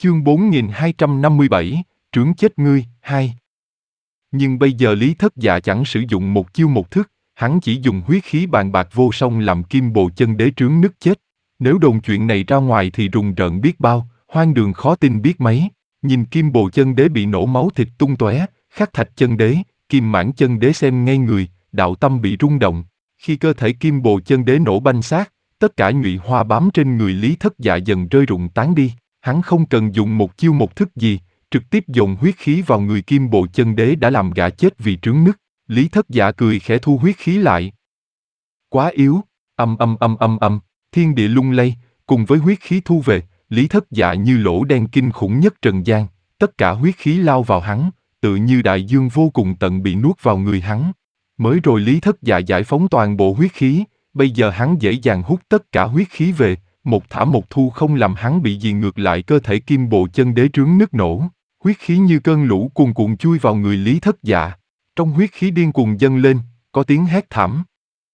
Chương 4257, Trướng chết ngươi, 2. Nhưng bây giờ Lý Thất Dạ chẳng sử dụng một chiêu một thức, hắn chỉ dùng huyết khí bàn bạc vô song làm Kim Bồ Chân Đế trướng nứt chết. Nếu đồn chuyện này ra ngoài thì rùng rợn biết bao, hoang đường khó tin biết mấy. Nhìn Kim Bồ Chân Đế bị nổ máu thịt tung tóe, Khắc Thạch Chân Đế, Kim Mãn Chân Đế xem ngây người, đạo tâm bị rung động. Khi cơ thể Kim Bồ Chân Đế nổ banh xác, tất cả nhụy hoa bám trên người Lý Thất Dạ dần rơi rụng tán đi. Hắn không cần dùng một chiêu một thức gì, trực tiếp dồn huyết khí vào người Kim Bồ Chân Đế đã làm gã chết vì trướng nứt. Lý Thất Dạ cười khẽ thu huyết khí lại. Quá yếu, thiên địa lung lay, cùng với huyết khí thu về, Lý Thất Dạ như lỗ đen kinh khủng nhất trần gian, tất cả huyết khí lao vào hắn, tự như đại dương vô cùng tận bị nuốt vào người hắn. Mới rồi Lý Thất Dạ giải phóng toàn bộ huyết khí, bây giờ hắn dễ dàng hút tất cả huyết khí về, một thả một thu không làm hắn bị gì ngược lại cơ thể Kim Bồ Chân Đế trướng nứt nổ. Huyết khí như cơn lũ cuồn cuộn chui vào người Lý Thất Dạ. Trong huyết khí điên cuồng dâng lên, có tiếng hét thảm.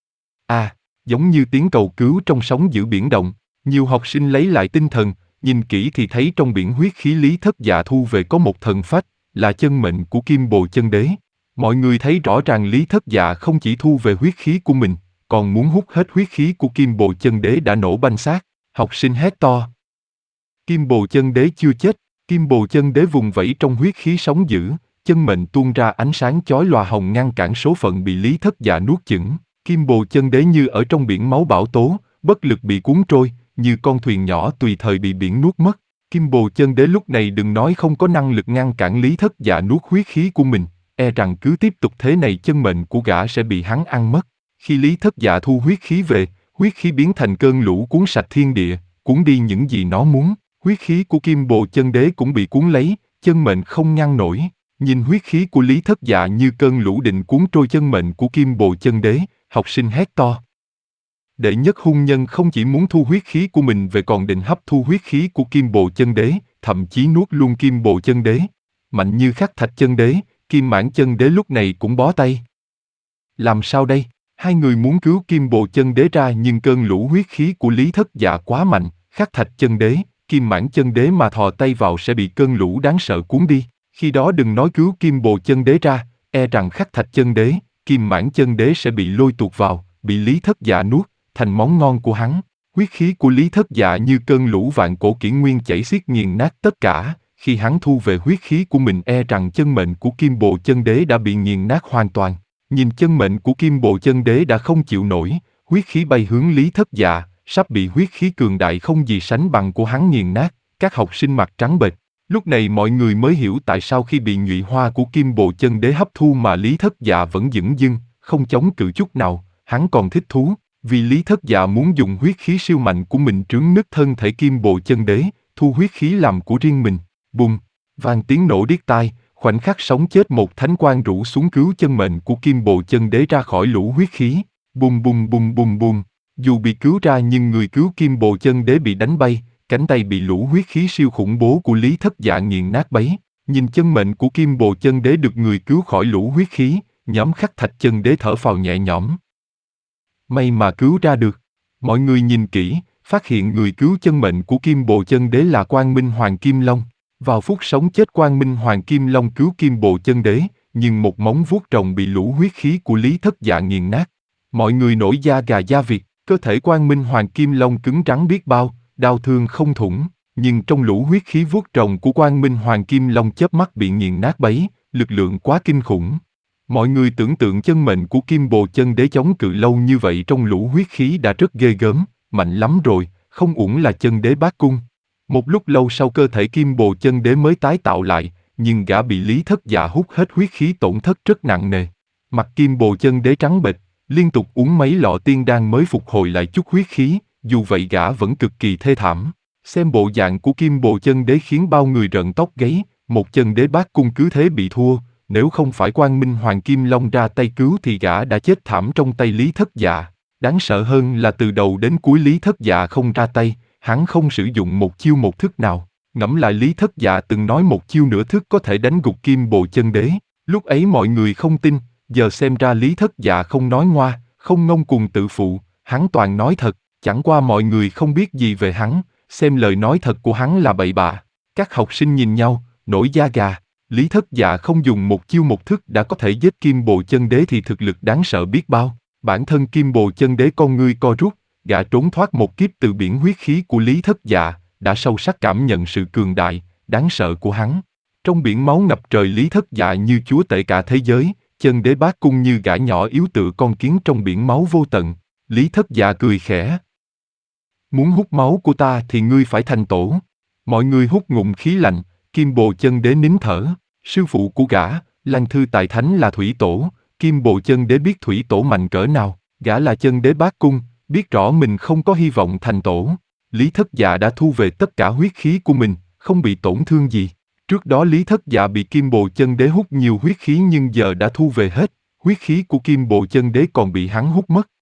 Giống như tiếng cầu cứu trong sóng dữ biển động. Nhiều học sinh lấy lại tinh thần, nhìn kỹ thì thấy trong biển huyết khí Lý Thất Dạ thu về có một thần phách, là chân mệnh của Kim Bồ Chân Đế. Mọi người thấy rõ ràng Lý Thất Dạ không chỉ thu về huyết khí của mình, còn muốn hút hết huyết khí của Kim Bồ Chân Đế đã nổ banh xác. Học sinh hét to. Kim Bồ Chân Đế chưa chết. Kim Bồ Chân Đế vùng vẫy trong huyết khí sóng dữ, chân mệnh tuôn ra ánh sáng chói lòa hồng ngăn cản số phận bị Lý Thất Dạ nuốt chửng. Kim Bồ Chân Đế như ở trong biển máu bão tố, bất lực bị cuốn trôi, như con thuyền nhỏ tùy thời bị biển nuốt mất. Kim Bồ Chân Đế lúc này đừng nói không có năng lực ngăn cản Lý Thất Dạ nuốt huyết khí của mình, e rằng cứ tiếp tục thế này chân mệnh của gã sẽ bị hắn ăn mất. Khi Lý Thất Dạ thu huyết khí về, huyết khí biến thành cơn lũ cuốn sạch thiên địa, cuốn đi những gì nó muốn. Huyết khí của Kim Bồ Chân Đế cũng bị cuốn lấy, chân mệnh không ngăn nổi. Nhìn huyết khí của Lý Thất Dạ như cơn lũ định cuốn trôi chân mệnh của Kim Bồ Chân Đế, học sinh hét to. Đệ nhất hung nhân không chỉ muốn thu huyết khí của mình về còn định hấp thu huyết khí của Kim Bồ Chân Đế, thậm chí nuốt luôn Kim Bồ Chân Đế. Mạnh như Khắc Thạch Chân Đế, Kim Mãn Chân Đế lúc này cũng bó tay. Làm sao đây? Hai người muốn cứu Kim Bồ Chân Đế ra nhưng cơn lũ huyết khí của Lý Thất Dạ quá mạnh, Khắc Thạch Chân Đế, Kim Mãn Chân Đế mà thò tay vào sẽ bị cơn lũ đáng sợ cuốn đi. Khi đó đừng nói cứu Kim Bồ Chân Đế ra, e rằng Khắc Thạch Chân Đế, Kim Mãn Chân Đế sẽ bị lôi tuột vào, bị Lý Thất Dạ nuốt, thành món ngon của hắn. Huyết khí của Lý Thất Dạ như cơn lũ vạn cổ kỷ nguyên chảy xiết nghiền nát tất cả. Khi hắn thu về huyết khí của mình e rằng chân mệnh của Kim Bồ Chân Đế đã bị nghiền nát hoàn toàn. Nhìn chân mệnh của Kim Bồ Chân Đế đã không chịu nổi, huyết khí bay hướng Lý Thất Dạ, sắp bị huyết khí cường đại không gì sánh bằng của hắn nghiền nát. Các học sinh mặt trắng bệch. Lúc này mọi người mới hiểu tại sao khi bị nhụy hoa của Kim Bồ Chân Đế hấp thu mà Lý Thất Dạ vẫn dửng dưng, không chống cự chút nào, hắn còn thích thú, vì Lý Thất Dạ muốn dùng huyết khí siêu mạnh của mình trướng nứt thân thể Kim Bồ Chân Đế, thu huyết khí làm của riêng mình. Bùm, vang tiếng nổ điếc tai, khoảnh khắc sống chết một thánh quang rủ xuống cứu chân mệnh của Kim Bồ Chân Đế ra khỏi lũ huyết khí. Bùm bùm bùm bùm bùm, dù bị cứu ra nhưng người cứu Kim Bồ Chân Đế bị đánh bay, cánh tay bị lũ huyết khí siêu khủng bố của Lý Thất Dạ nghiền nát bấy. Nhìn chân mệnh của Kim Bồ Chân Đế được người cứu khỏi lũ huyết khí, nhóm Khắc Thạch Chân Đế thở phào nhẹ nhõm. May mà cứu ra được. Mọi người nhìn kỹ, phát hiện người cứu chân mệnh của Kim Bồ Chân Đế là Quang Minh Hoàng Kim Long. Vào phút sống chết Quang Minh Hoàng Kim Long cứu Kim Bồ Chân Đế, nhưng một móng vuốt rồng bị lũ huyết khí của Lý Thất Dạ nghiền nát. Mọi người nổi da gà da vịt, cơ thể Quang Minh Hoàng Kim Long cứng rắn biết bao, đau thương không thủng, nhưng trong lũ huyết khí vuốt rồng của Quang Minh Hoàng Kim Long chớp mắt bị nghiền nát bấy, lực lượng quá kinh khủng. Mọi người tưởng tượng chân mệnh của Kim Bồ Chân Đế chống cự lâu như vậy trong lũ huyết khí đã rất ghê gớm, mạnh lắm rồi, không uổng là chân đế bát cung. Một lúc lâu sau cơ thể Kim Bồ Chân Đế mới tái tạo lại, nhưng gã bị Lý Thất Dạ hút hết huyết khí tổn thất rất nặng nề. Mặt Kim Bồ Chân Đế trắng bệch, liên tục uống mấy lọ tiên đan mới phục hồi lại chút huyết khí, dù vậy gã vẫn cực kỳ thê thảm. Xem bộ dạng của Kim Bồ Chân Đế khiến bao người rợn tóc gáy, một chân đế bát cung cứ thế bị thua, nếu không phải Quang Minh Hoàng Kim Long ra tay cứu thì gã đã chết thảm trong tay Lý Thất Dạ. Đáng sợ hơn là từ đầu đến cuối Lý Thất Dạ không ra tay, hắn không sử dụng một chiêu một thức nào. Ngẫm lại Lý Thất Dạ từng nói một chiêu nửa thức có thể đánh gục Kim Bồ Chân Đế. Lúc ấy mọi người không tin, giờ xem ra Lý Thất Dạ không nói ngoa, không ngông cuồng tự phụ, hắn toàn nói thật, chẳng qua mọi người không biết gì về hắn, xem lời nói thật của hắn là bậy bạ. Các học sinh nhìn nhau, nổi da gà. Lý Thất Dạ không dùng một chiêu một thức đã có thể giết Kim Bồ Chân Đế thì thực lực đáng sợ biết bao. Bản thân Kim Bồ Chân Đế con ngươi co rút, gã trốn thoát một kiếp từ biển huyết khí của Lý Thất Dạ, đã sâu sắc cảm nhận sự cường đại, đáng sợ của hắn. Trong biển máu ngập trời Lý Thất Dạ như chúa tể cả thế giới, Chân Đế Bát Cung như gã nhỏ yếu tựa con kiến trong biển máu vô tận. Lý Thất Dạ cười khẽ. Muốn hút máu của ta thì ngươi phải thành tổ. Mọi người hút ngụm khí lạnh, Kim Bồ Chân Đế nín thở. Sư phụ của gã, Lăng Thư Tài Thánh là Thủy Tổ, Kim Bồ Chân Đế biết Thủy Tổ mạnh cỡ nào, gã là Chân Đế Bát Cung, biết rõ mình không có hy vọng thành tổ. Lý Thất Dạ đã thu về tất cả huyết khí của mình, không bị tổn thương gì. Trước đó Lý Thất Dạ bị Kim Bồ Chân Đế hút nhiều huyết khí nhưng giờ đã thu về hết, huyết khí của Kim Bồ Chân Đế còn bị hắn hút mất.